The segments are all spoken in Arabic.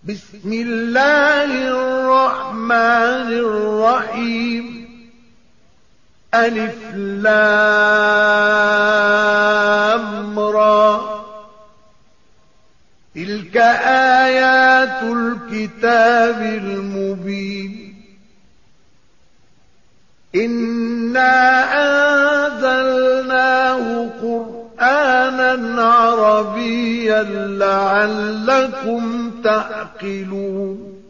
بسم الله الرحمن الرحيم ألف لام را تلك آيات الكتاب المبين إنا أنزلناه قرآنا عربيا لعلكم تعقلون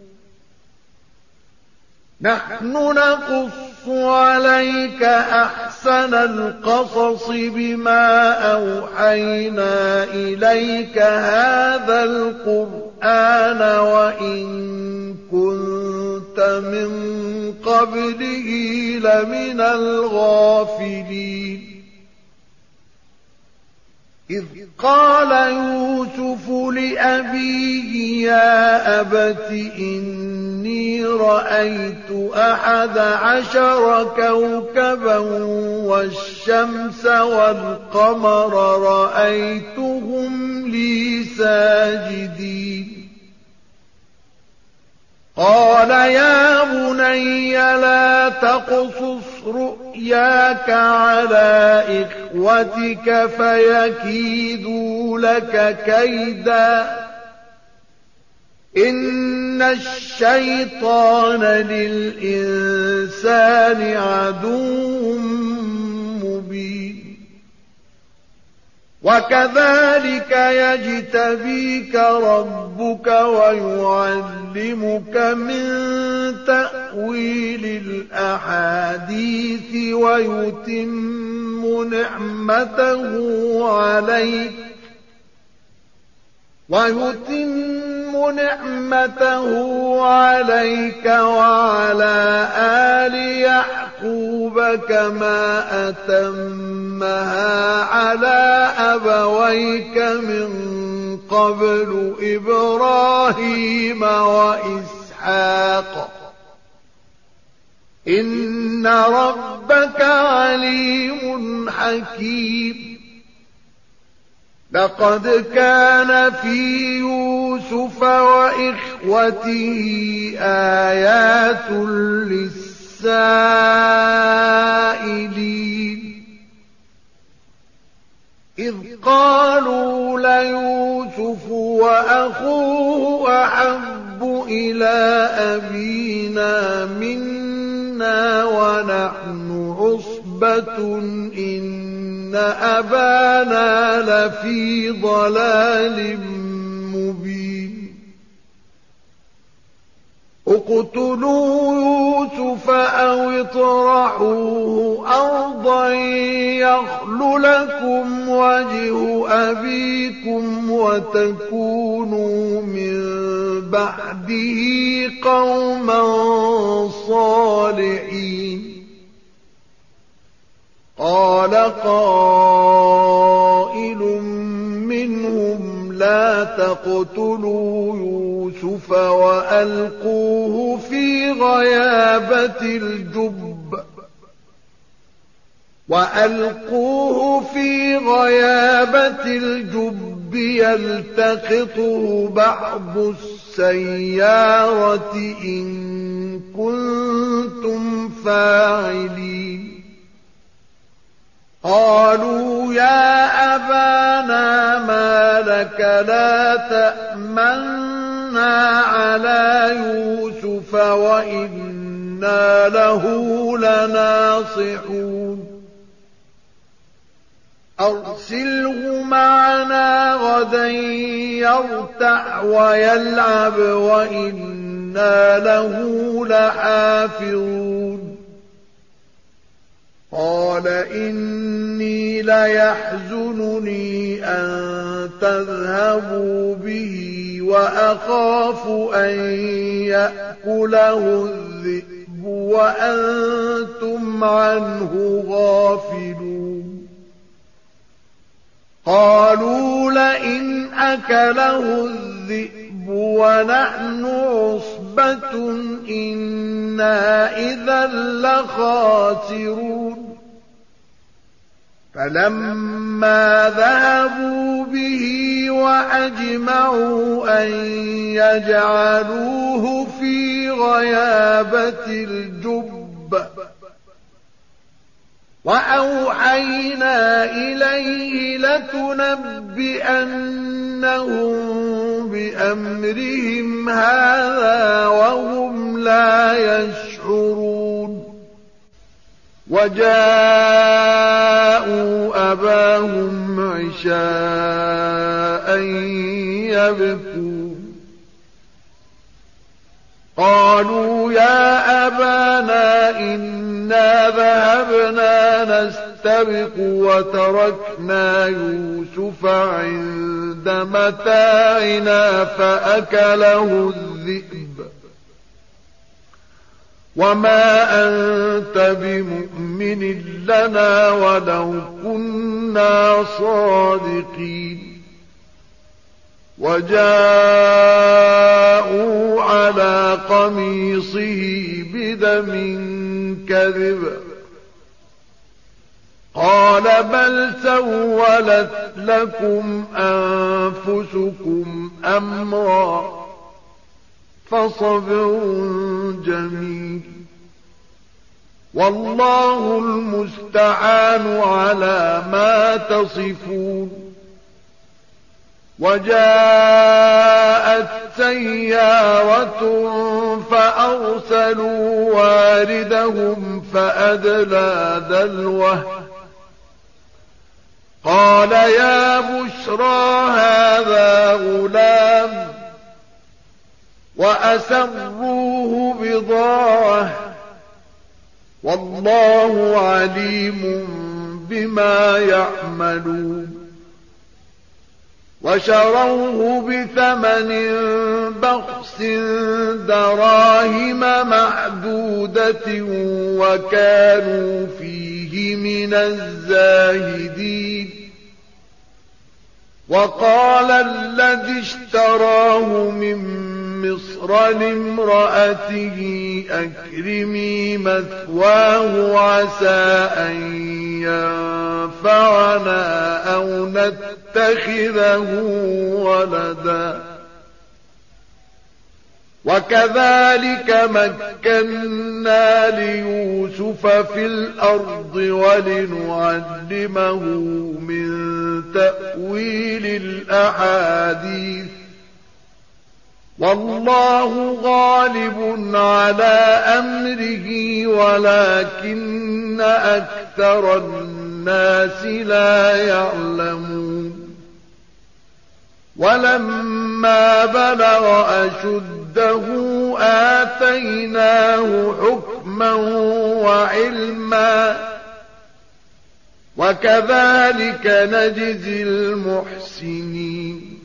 نحن نقص عليك أحسن القصص بما أوحينا إليك هذا القرآن وإن كنت من قبله لمن الغافلين إذ قال يوسف لأبيه يا أبت إني رأيت 11 كوكبا والشمس والقمر رأيتهم لي ساجدين قال يا بني لا تقصص رؤياك على إخوتك فيكيدوا لك كيدا إن الشيطان للإنسان عدو مبين وكذلك يجتبيك ربك ويعلمك من تأويل الأحاديث ويتم نعمته عليك وعلى آل يعقوب كما أتمها على أبويك من قبل إبراهيم وإسحاق إن ربك عليم حكيم لقد كان في يوسف وإخوته آيات للسائلين إذ قالوا ليوسف وأخوه أحب إلى أبينا منا ونحن عصبة إن أبانا لفي ضلال مبين اقتلوا يوسف أو اطرحوه أرضا يخل لكم وجه أبيكم وتكونوا من بعده قوما صالحين قال قائل منهم لا تقتلوا يوسف وألقوه في غيابة الجب يلتقطه بعض السيارة إن كنتم فاعلين قالوا يا أبانا ما لك لا تأمنا على يوسف وإنا له لناصحون أرسله معنا غدا يرتع ويلعب وإنا له لحافظون قال إني ليحزنني أن تذهبوا به وأخاف أن يأكله الذئب وأنتم عنه غافلون قالوا لئن أكله الذئب ونحن عصبة إنا إذا لخاسرون فلما ذهبوا به وأجمعوا أن يجعلوه في غيابة الجب وأوحينا إليه لتنبئنهم بأمرهم هذا وهم لا يشعرون وجاءوا أباهم عشاء يبكون قالوا يا أبانا إنا ذهبنا نستبق وتركنا يوسف عند متاعنا فأكله الذئب وما أنت بمؤمن لنا ولو كنا صادقين وجاءوا على قميصه بدم كذب قال بل سولت لكم أنفسكم أمرا فصبر جميل والله المستعان على ما تصفون وجاءت سيارة فأرسلوا واردهم فأدلى دلوه قال يا بشرى هذا غلام وأسروه بضاعة والله عليم بما يعملون وشروه بثمن بخس دراهم معدودة وكانوا فيه من الزاهدين وقال الذي اشتراه من مصر لامرأته أكرمي مثواه عسى أن ينفعنا أو نتخذه ولدا وكذلك مكنا ليوسف في الأرض ولنعلمه من تأويل الأحاديث والله غالب على أمره ولكن أكثر الناس لا يعلمون ولما بلغ أشده آتيناه حكما وعلما وكذلك نجزي المحسنين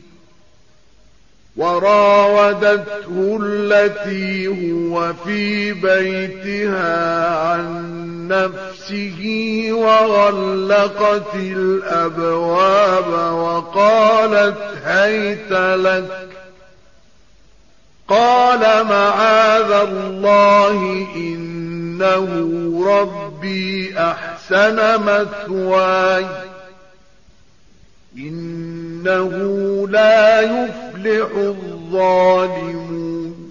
وراودته التي هو في بيتها عن نفسه وغلقت الأبواب وقالت هيت لك قال معاذ الله إنه ربي أحسن مثواي إنه لا يفلح الظالمون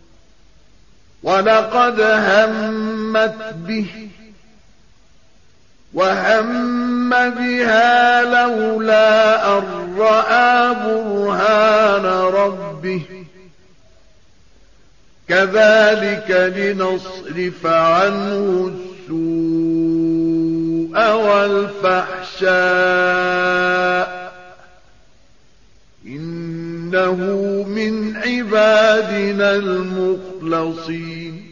ولقد همت به وهم بها لولا أن رأى برهان ربه كذلك لنصرف عنه السوء والفحشاء إنه من عبادنا المخلصين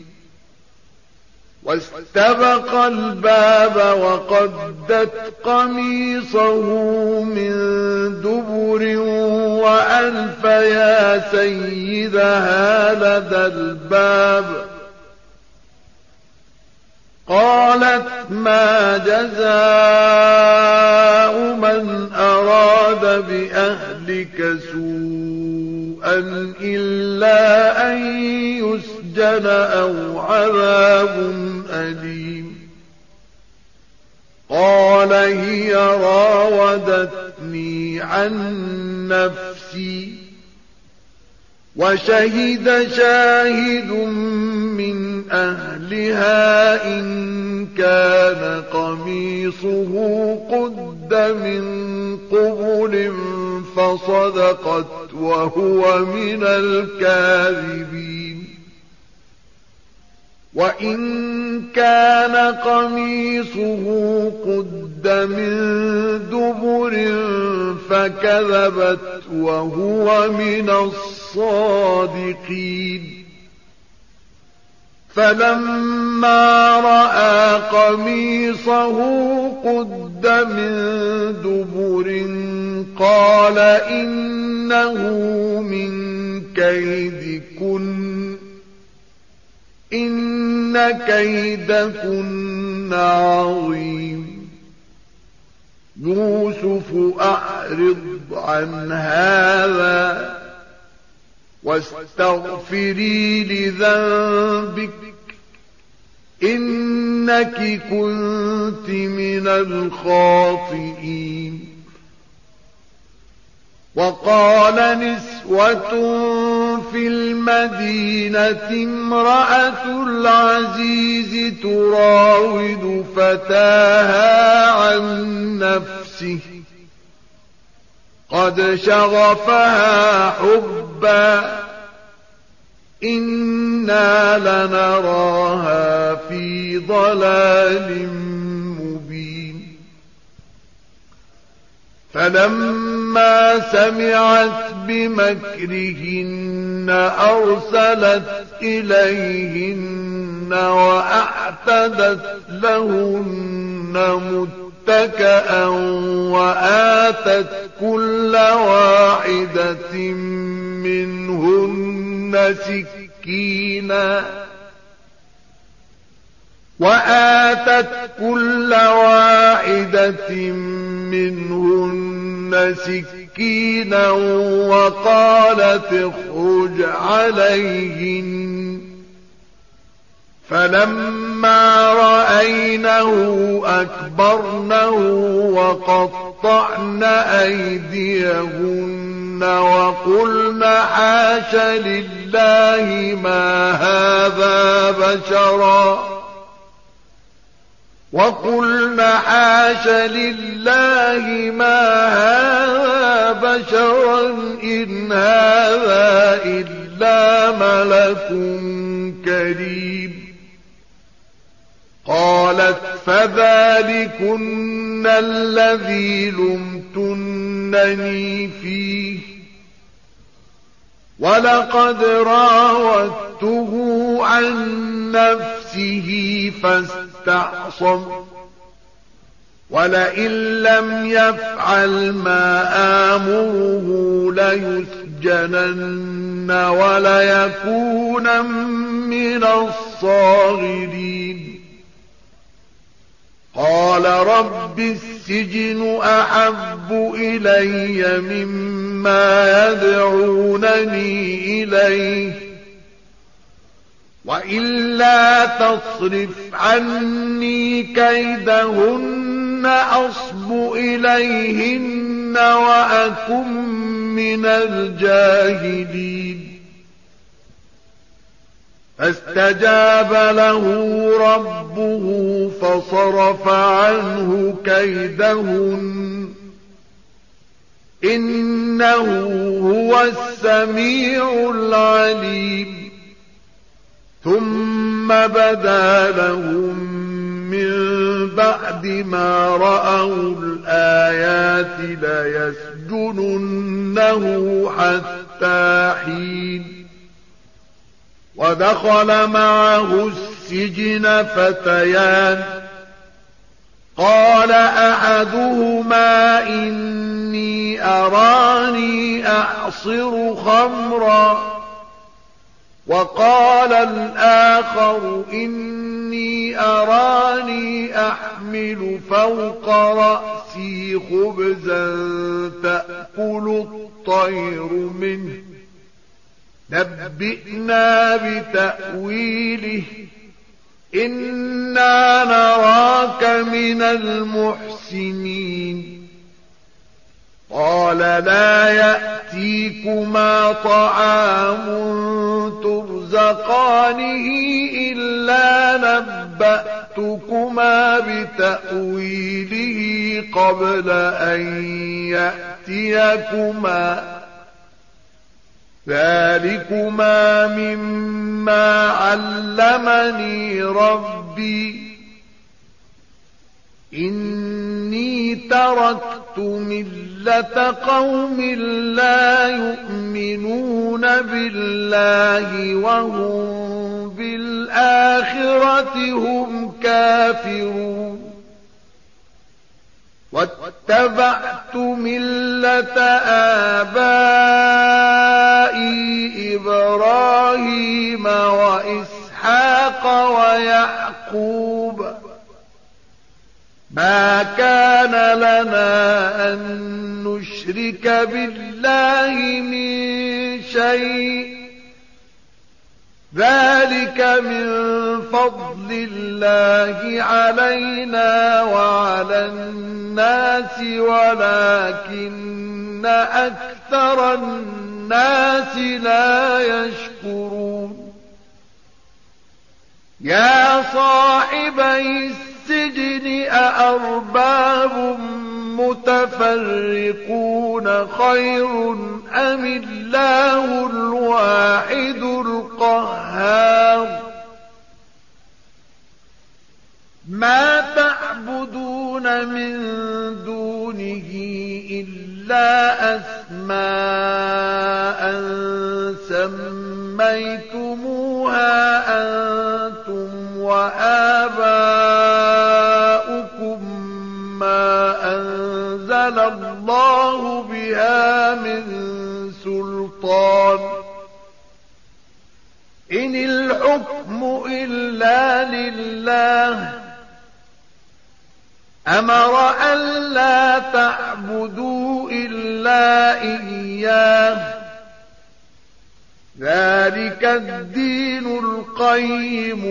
واستبق الباب وقدت قميصه من دبر وألف يا سيدها لدى الباب قالت ما جزاء من أراد بأهلك سوءا إلا أن يسجن أو عذاب أليم قال قال هي راودتني عن نفسي وشهد شاهد من أهلها إن كان قميصه قد من قبل فصدقت وهو من الكاذبين وإن كان قميصه قد من دبر فكذبت وهو من الصادقين فلما رأى قميصه قد من دبر قال إنه من كيدكن إن كيدكن عظيم يوسف أعرض عن هذا واستغفري لذنبك إنك كنت من الخاطئين وقال نسوة في المدينة امرأة العزيز تراود فتاها عن نفسه قد شغفها حبا إنا لنراها في ضلال مبين فلما سمعت بمكرهن أرسلت إليهن وأعتدت لهن متكئا وآتت كل واحدة منهن سكينا وقالت اخرج عليهن فلما رأينه أكبرنه وقطعن أيديهن وقلن حاش لله ما هذا بشرا إن هذا إلا ملك كريم قالت فذلكن الذي لمتنني فيه ولقد راودته عن نفسه فاستعصم ولئن لم يفعل ما آمره ليسجنن وليكونن من الصاغرين قال رب السجن أحب إلي مما يدعونني إليه وإلا تصرف عني كيدهن أصب إليهن وأكن من الجاهلين فاستجاب له ربه فصرف عنه كيدهن إنه هو السميع العليم ثم بدا لهم من بعد ما رأوا الآيات ليسجننه حتى حين ودخل معه السجن فتيان قال أحدهما إني أراني أعصر خمرا وقال الآخر إني أراني أحمل فوق رأسي خبزا تأكل الطير منه نبئنا بتأويله إنا نراك من المحسنين مُحْسِنِينَ قال لا يأتيكما طعام ترزقانه إلا نبأتكما بتأويله قبل أن يأتيكما ذلكما مما علمني ربي إني تركت ملة قوم لا يؤمنون بالله وهم بالآخرة هم كافرون واتبعت ملة آبائي إبراهيم وإسحاق ويعقوب ما كان لنا أن نشرك بالله من شيء ذلك من فضل الله علينا وعلى الناس ولكن أكثر الناس لا يشكرون يا صاحبي السجن أأرباب متفرقون خير أم الله الواحد القهار ما تعبدون من دونه إلا أسماء سميتموها أنتم وآباؤكم ما أنزل الله بها من سلطان إن الحكم إلا لله أمر ألا تعبدوا إلا إياه ذلك الدين القيم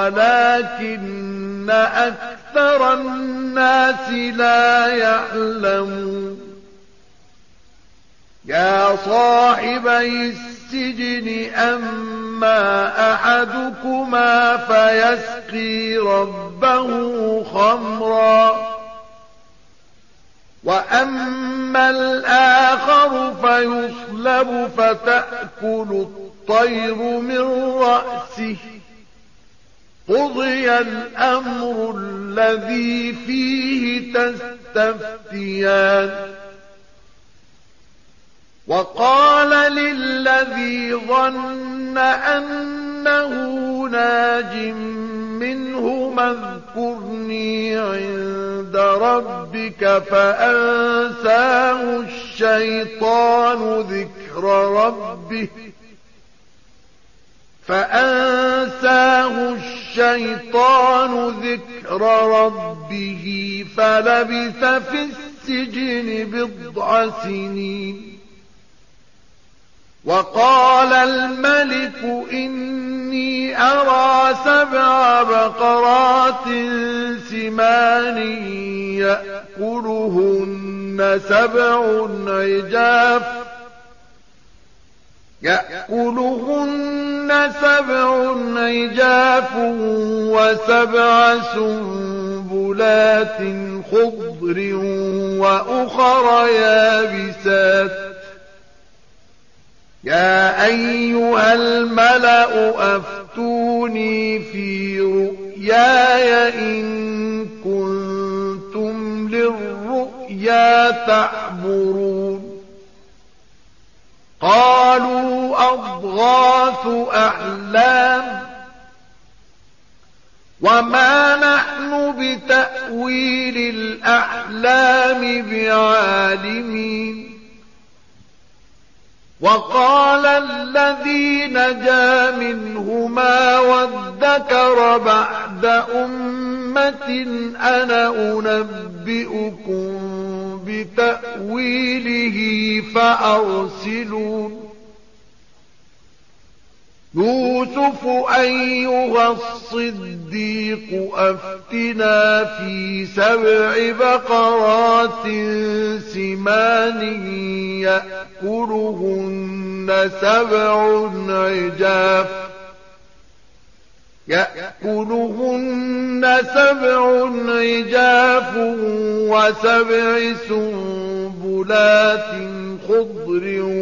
ولكن أكثر الناس لا يعلمون يا صاحبي السجن أما أحدكما فيسقي ربه خمرا وأما الآخر فيصلب فتأكل الطير من رأسه قضي الأمر الذي فيه تستفتيان وقال للذي ظن أنه ناج منه اذكرني عند ربك فأنساه الشيطان ذكر ربه فلبث في السجن بضع سنين وقال الملك إني أرى 7 بقرات سمان يأكلهن 7 عجاف و7 سنبلات خضر وأخر يابسات يا أيها الملأ أفتوني في رؤياي إن كنتم للرؤيا تعبرون قالوا أضغاث أحلام وما نحن بتأويل الأحلام بعالمين وقال الذي نجا منهما وادكر بعد أمة أنا أنبئكم بتأويله فأرسلون يوسف أيها الصديق أفتنا في 7 بقرات سمان يأكلهن 7 عجاف و7 سنبلات خضر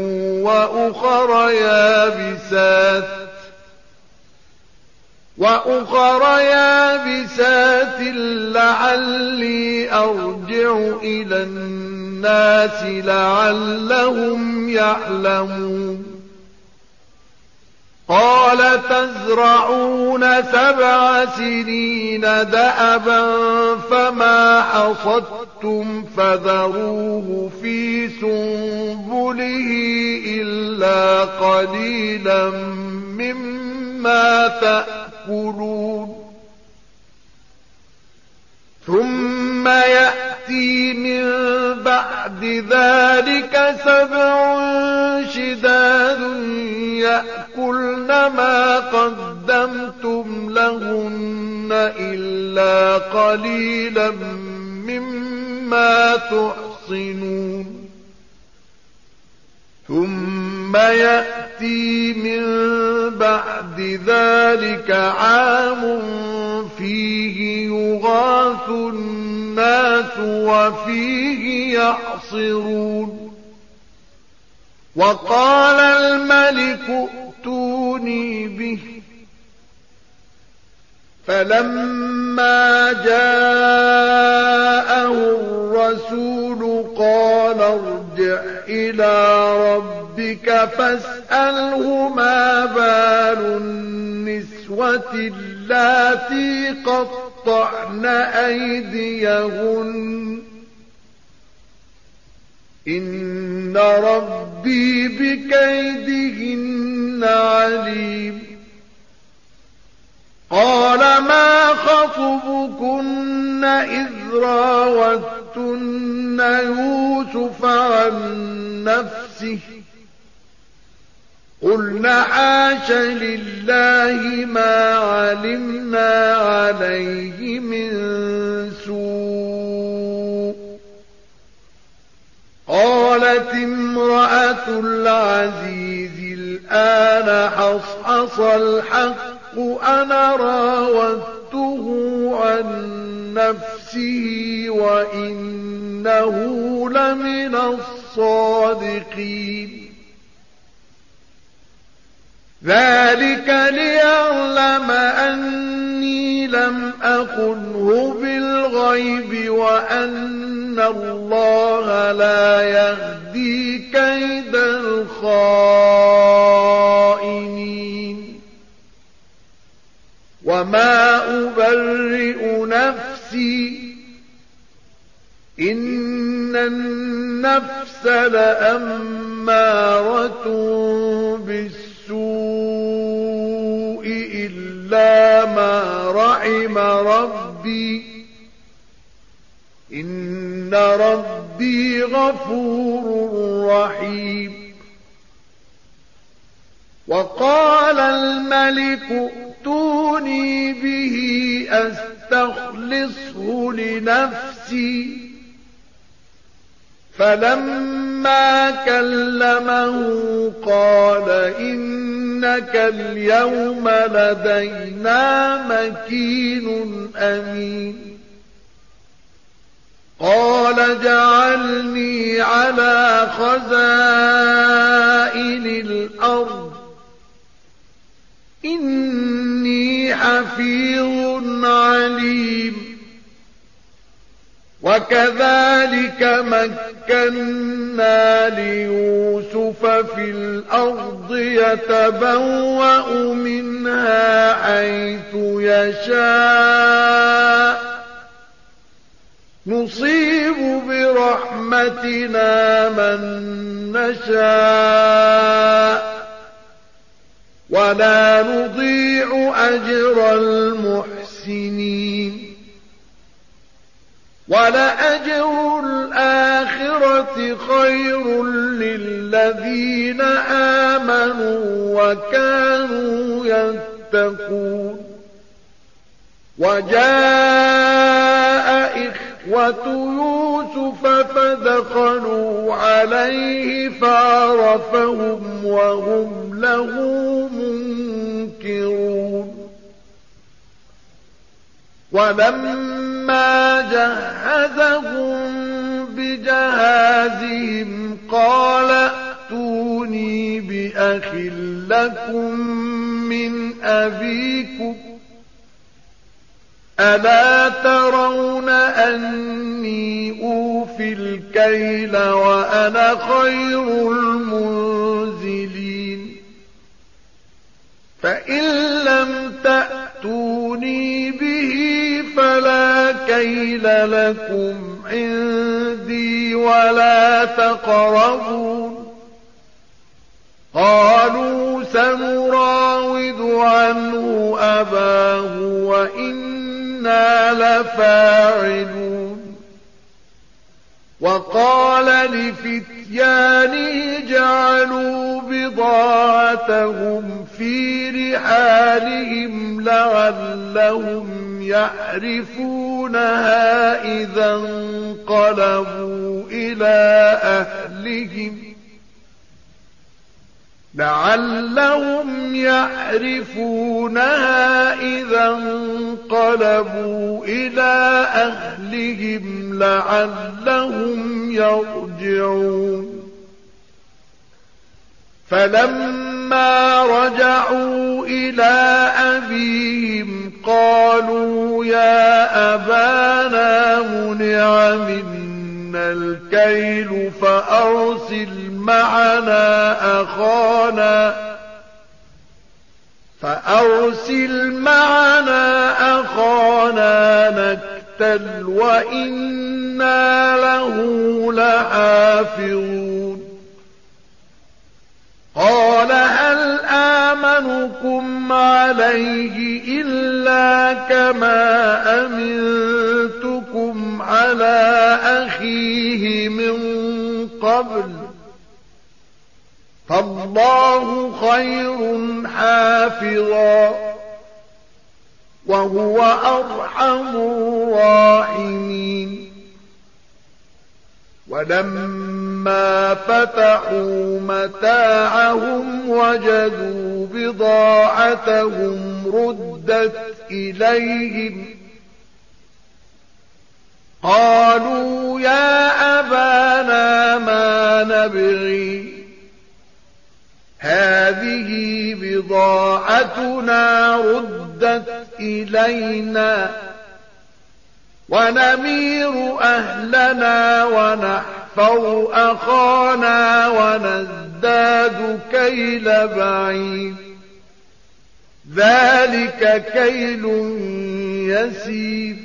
وأخر يابسات لعلي أرجع إلى الناس لعلهم يعلمون قال تزرعون 7 سنين دأبا فما حصدتم فذروه في سنبله إلا قليلا مما تأكلون ثم يأتي من بعد ذلك 7 شداد يأكلن ما قدمتم لهن إلا قليلا مما تحصنون ثم يأتي من بعد ذلك عام فيه يغاث الناس وفيه يعصرون وقال الملك ائتوني به فلما جاءه الرسول قال ارجع إلى ربك فاسأله ما بال النسوة اللاتي قطعن أيديهن إن ربي بكيدهن عليم قال ما خطبكن إذ راوتن يوسف عن نفسه قلنا حاش لله ما علمنا عليه من سوء قالت امرأة العزيز الآن حصحص الحق أنا راودته عن نفسه وإنه لمن الصادقين ذلك ليعلم أني لم أخنه بالغيب وأن الله لا يهدي كيد الخائنين وما أبرئ نفسي إن النفس لأمارة بالسوء إلا ما رحم ربي إن ربي غفور رحيم وقال الملك ائتوني به أستخلصه لنفسي فلما كلمه قال إنك اليوم لدينا مكين أمين قال جعلني على خزائن الأرض إني حفيظ عليم وكذلك مكنا ليوسف في الأرض يتبوأ منها حيث يشاء نصيب برحمتنا من نشاء ولا نضيع أجر المحسنين ولأجر الآخرة خير للذين آمنوا وكانوا يتقون وجاء إخوة يوسف فدخلوا عليه فعرفهم وهم له منكرون ولما جهزهم بجهازهم قال ائتوني بأخ لكم من أبيكم ألا ترون أني أوفي الكيل وأنا خير المنزلين فإن لم تأتوني به فلا كيل لكم عندي ولا تقربون قالوا سنراود عنه أباه وإنا لفاعلون وقال لفتيانه جعلوا بضاعتهم في رحالهم لعلهم يعرفونها إذا انقلبوا إلى أهلهم لعلهم يرجعون فلما رجعوا إلى أبيهم قالوا يا أبانا منع منا الكيل فأرسل معنا أخانا نكتل وإنا له لحافظون قال هل آمنكم عليه إلا كما أمنتكم على أخيه من قبل فالله خير حافظا وهو أرحم الراحمين ولما فتحوا متاعهم وجدوا بضاعتهم ردت إليهم قالوا يا أبانا ما نبغي هذه بضاعتنا ردت إلينا ونمير أهلنا ونحفظ أخانا ونزداد كيل بعيد ذلك كيل يسير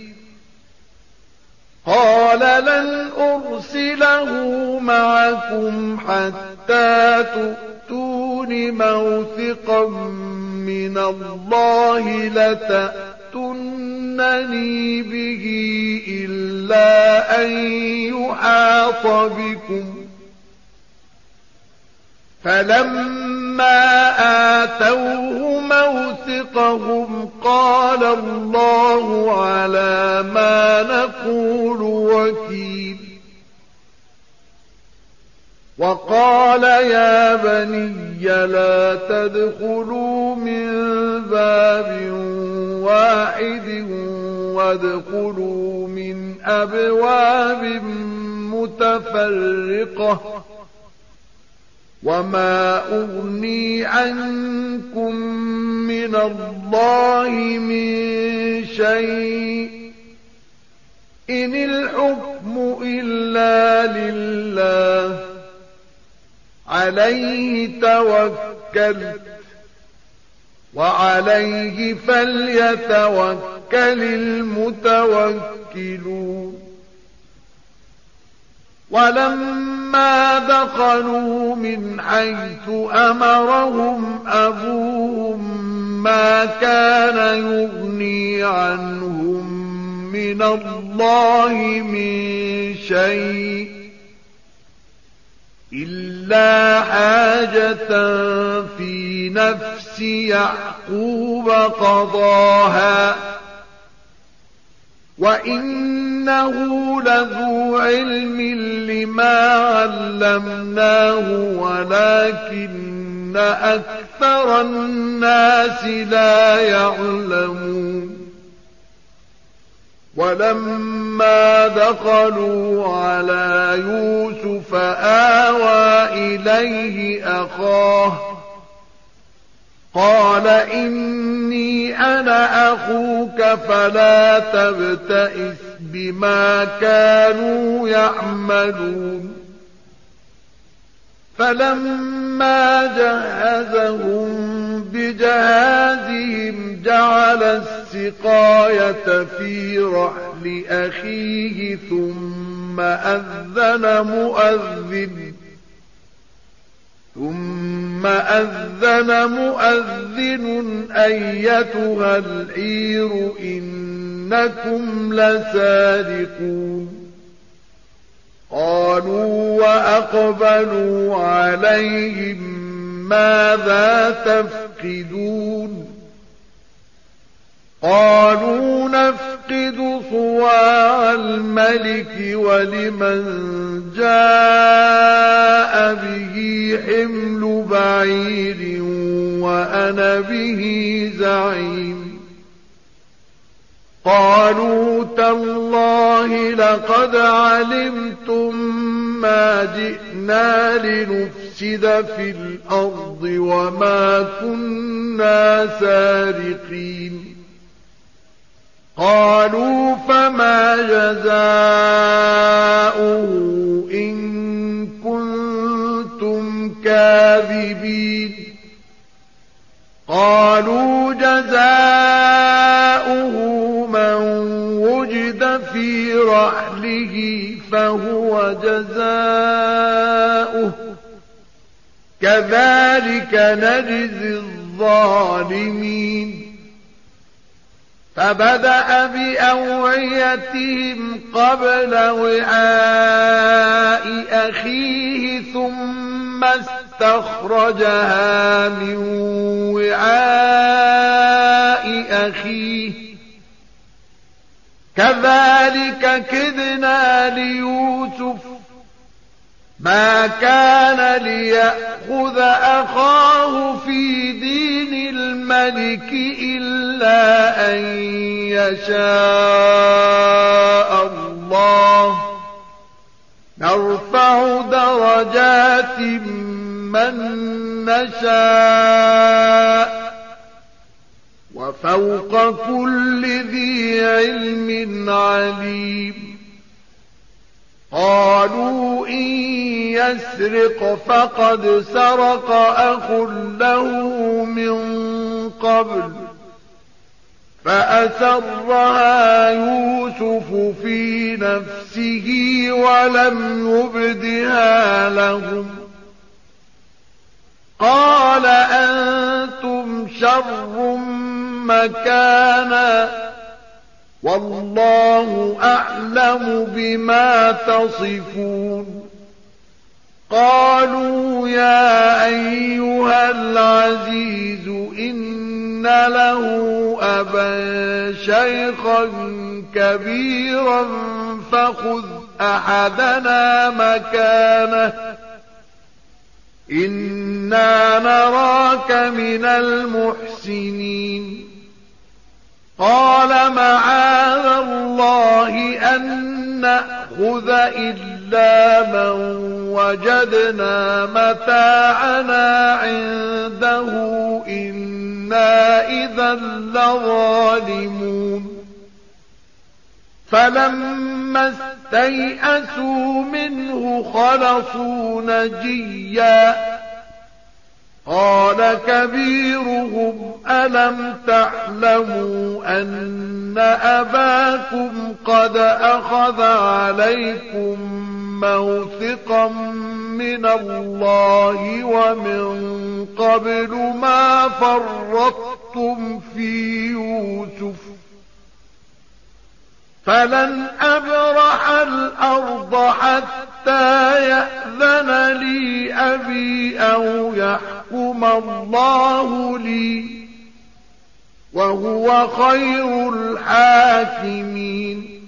قال لن أرسله معكم حتى تؤتون موثقا من الله لتأتونني به إلا أن يحاط بكم فلما آتوه موثقهم قال الله على ما نقول وكيل وقال يا بني لا تدخلوا من باب واحد وادخلوا من أبواب متفرقة وما أغني عنكم من الله من شيء إن الحكم إلا لله عليه توكلت وعليه فليتوكل المتوكلون ولما دخلوا من حيث أمرهم أبوهم ما كان يغني عنهم من الله من شيء إلا حاجة في نفس يعقوب قضاها وإنه لذو علم لما علمناه ولكن أكثر الناس لا يعلمون ولما دخلوا على يوسف آوى إليه أخاه قال إني أنا أخوك فلا تبتئس بما كانوا يعملون فلما جهزهم بجهازهم جعل السقاية في رحل أخيه ثم أذن مؤذن أيتها العير إنكم لسارقون قالوا وأقبلوا عليهم ماذا تفقدون قالوا نفقد صواع الملك ولمن جاء به حمل بعير وأنا به زعيم قالوا تالله لقد علمتم ما جئنا لنفسد في الأرض وما كنا سارقين قالوا فما جزاؤه إن كنتم كاذبين قالوا جزاؤه من وجد في رحله فهو جزاؤه كذلك نجزي الظالمين فبدأ بأوعيتهم قبل وعاء أخيه ثم استخرجها من وعاء أخيه كذلك كدنا ليوسف ما كان ليأخذ أخاه في دين الملك إلا أن يشاء الله نرفع درجات من نشاء وفوق كل ذي علم عليم قالوا إن يسرق فقد سرق أخ له من قبل فأسرها يوسف في نفسه ولم يبدها لهم قال أنتم شر مكانا والله أعلم بما تصفون قالوا يا أيها العزيز إن له أبا شيخا كبيرا فخذ أحدنا مكانه إنا نراك من المحسنين قال معاذ الله أن نأخذ إلا من وجدنا متاعنا عنده إنا إذا لظالمون فلما استيئسوا منه خلصوا نجيا قال كبيرهم ألم تعلموا أن أباكم قد أخذ عليكم موثقا من الله ومن قبل ما فرطتم في يوسف فلن أبرح الأرض حتى يأذن لي أبي أو يحكم الله لي وهو خير الحاكمين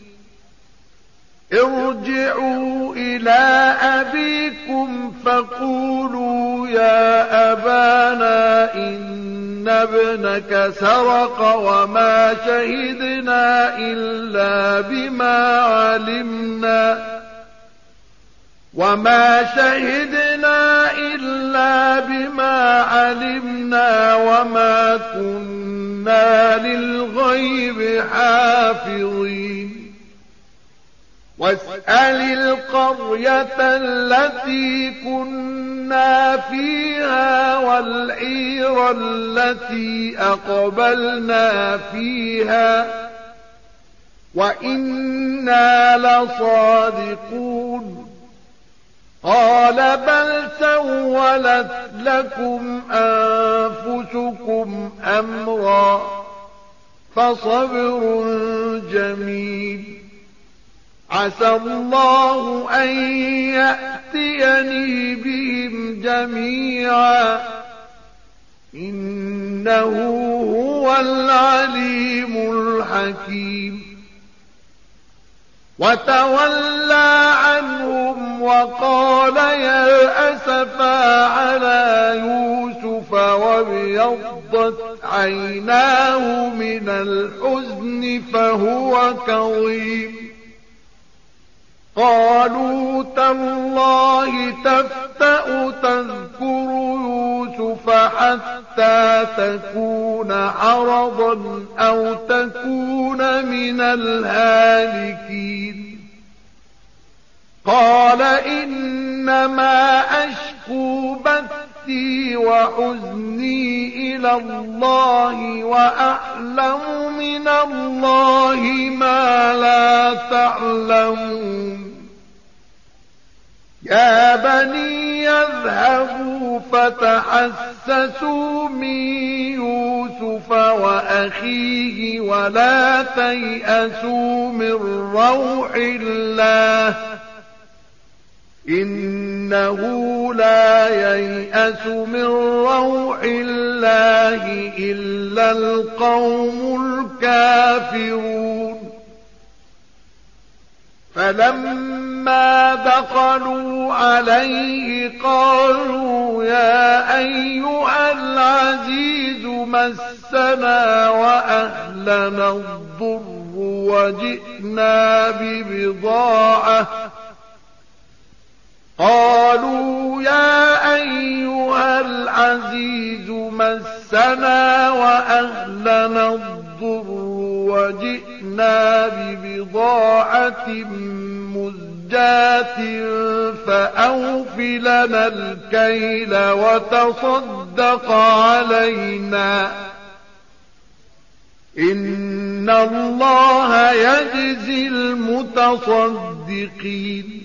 ارجعوا إلى أبيكم فقولوا يا أبانا إن ابنك سرق وما شهدنا إلا بما علمنا وما كنا للغيب حافظين واسأل القرية التي كنا فيها والعير التي أقبلنا فيها وإنا لصادقون قال بل سولت لكم أنفسكم أمرا فصبر جميل عسى الله أن يأتيني بهم جميعا إنه هو العليم الحكيم وتولى عنهم وقال يا أسفا على يوسف وابيضت عيناه من الحزن فهو كظيم قالوا تالله تفتأ تذكر يوسف حتى تكون حرضا أو تكون من الهالكين قال إنما أشكو بثي وحزني إلى الله وأعلم من الله ما لا تعلمون يا بني يذهبوا فتحسسوا من يوسف وأخيه ولا تيأسوا من روح الله إنه لا ييأس من روح الله إلا القوم الكافرون فلما دخلوا عليه قالوا يا أيها العزيز مسنا وأهلنا الضر وجئنا ببضاعة قالوا يا أيها العزيز مسنا وأهلنا الضر وجئنا ببضاعة مزجاة فأوف لنا الكيل وتصدق علينا إن الله يجزي المتصدقين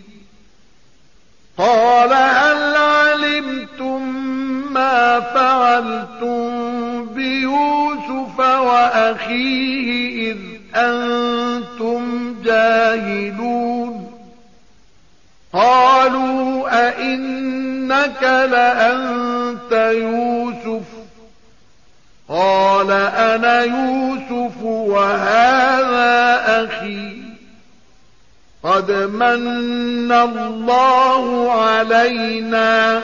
قال هل علمتم ما فعلتم بيوسف وأخيه إذ أنتم جاهلون قالوا أئنك لأنت يوسف قال أنا يوسف وهذا أخي قد من الله علينا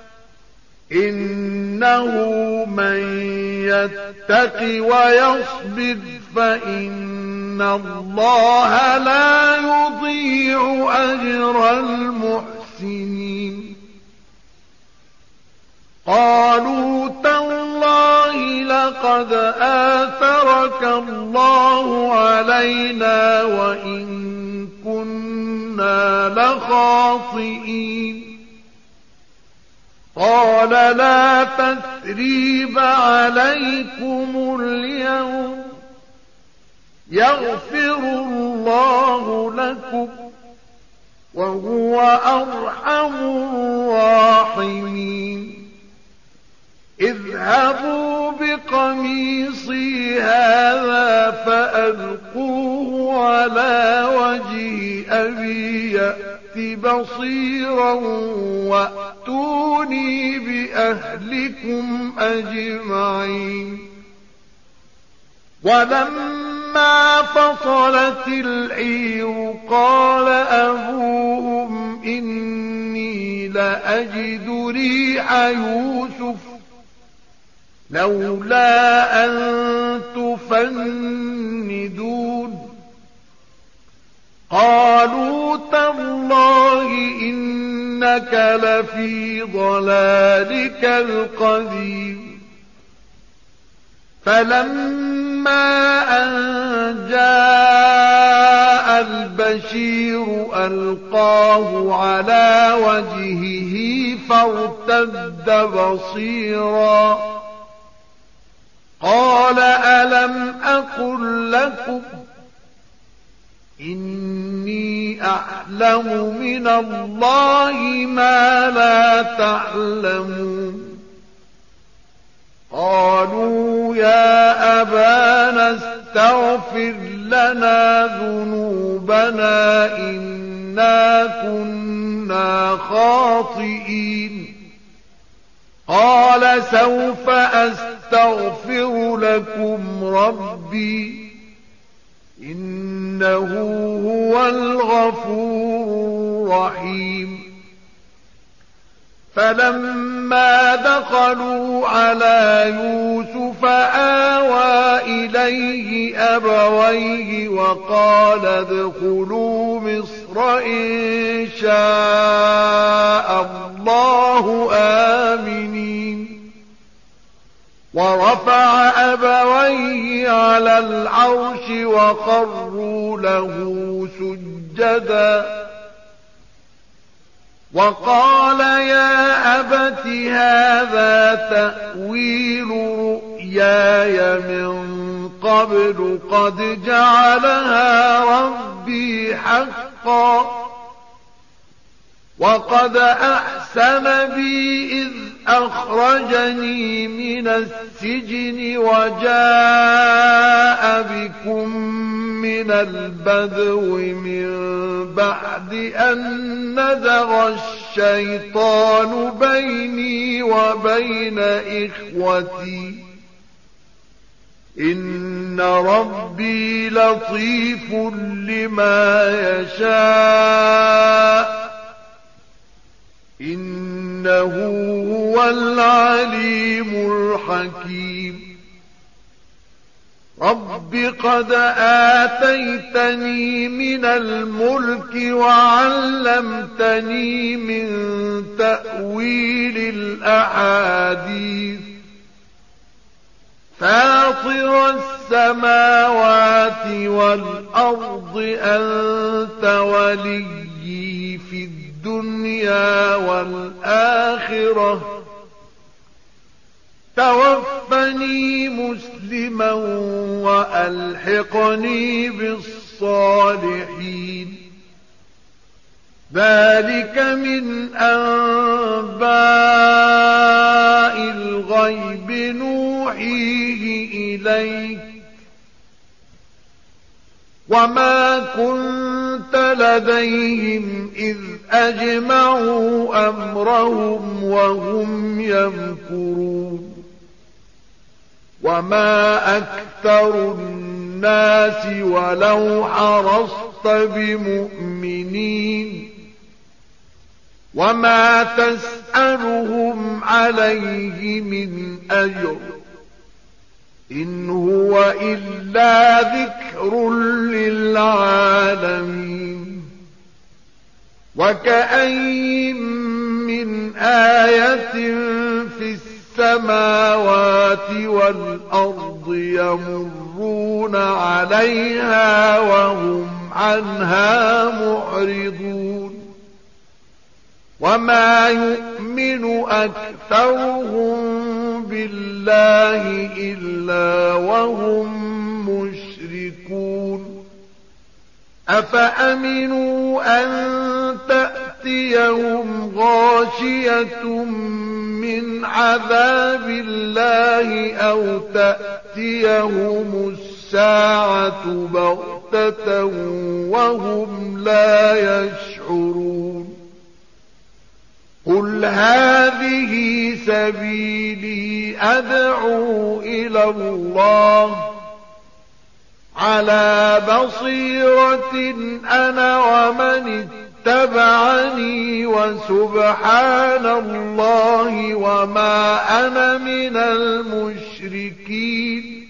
إنه من يتق ويصبر فإن الله لا يضيع أجر المحسنين قالوا تالله لقد آثرك الله علينا وإن كنا لخاطئين قال لا تثريب عليكم اليوم يغفر الله لكم وهو أرحم الراحمين اذهبوا بقميصي هذا فألقوه على وجه أبي يأت بصيرا وأتوني بأهلكم أجمعين ولما فلما فصلت العير قال أبوهم إني لأجد ريح يوسف لولا أن تفندون قالوا تالله إنك لفي ضلالك القديم فلما أن جاء البشير ألقاه على وجهه فارتد بصيرا قال ألم أقل لكم إني أعلم من الله ما لا تعلمون قالوا يا أبانا استغفر لنا ذنوبنا إنا كنا خاطئين قال سوف أستغفر لكم ربي إنه هو الغفور الرحيم فلما دخلوا على يوسف آوى إليه أبويه وقال ادخلوا مصر إن شاء الله آمنين ورفع أبويه على العرش وخروا له سجدا وقال يا أبت هذا تأويل رؤياي من قبل قد جعلها ربي حقا وقد أحسن بي إذ أخرجني من السجن وجاء بكم من البدو من بعد أن نزغ الشيطان بيني وبين إخوتي إن ربي لطيف لما يشاء إنه هو العليم الحكيم رب قد آتيتني من الملك وعلمتني من تأويل الأحاديث فاطر السماوات والأرض أنت وليي في الدنيا والآخرة توفني مسلما وألحقني بالصالحين ذلك من أنباء الغيب نوحيه إليك وما كنت لديهم إذ أجمعوا أمرهم وهم يمكرون وما أكثر الناس ولو حرصت بمؤمنين وما تسألهم عليه من أجر إن هو إلا ذكر للعالمين وكأين من آية في السماوات والأرض يمرون عليها وهم عنها معرضون وما يؤمن أكثرهم بالله إلا وهم مشركون أفأمنوا أن تأتيهم غاشية من عذاب الله أو تأتيهم الساعة بغتة وهم لا يشعرون قل هذه سبيلي أدعو إلى الله على بصيرة أنا ومن اتبعني وسبحان الله وما أنا من المشركين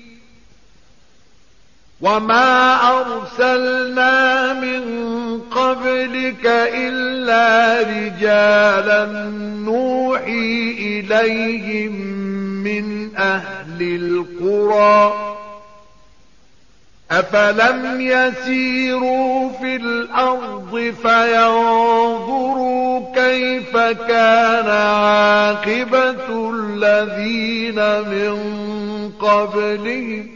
وما أرسلنا من قبلك إلا رجالا نوحي إليهم من أهل القرى أفلم يسيروا في الأرض فينظروا كيف كان عاقبة الذين من قبلهم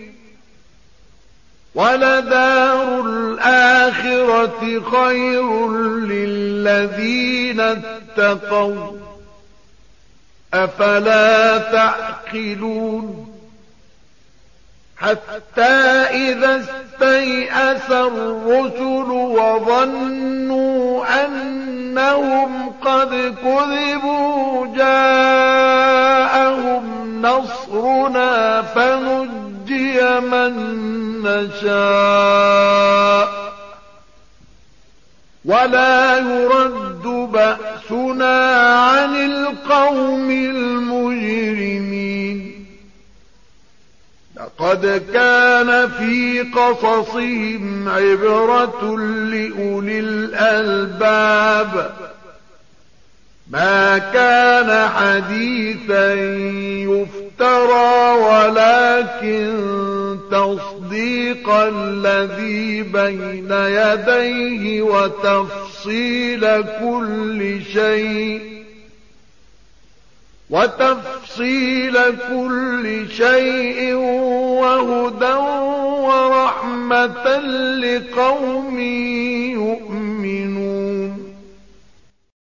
ولدار الآخرة خير للذين اتقوا أفلا تعقلون حتى إذا استيأس الرسل وظنوا أنهم قد كذبوا جاءهم نصرنا فنجي من نشاء ولا يرد بأسنا عن القوم المجرمين لقد كان في قصصهم عبرة لأولي الألباب ما كان حديثا يفترى ولكن تصديق الذي بين يديه وتفصيل كل شيء وهدى ورحمة لقوم يؤمنون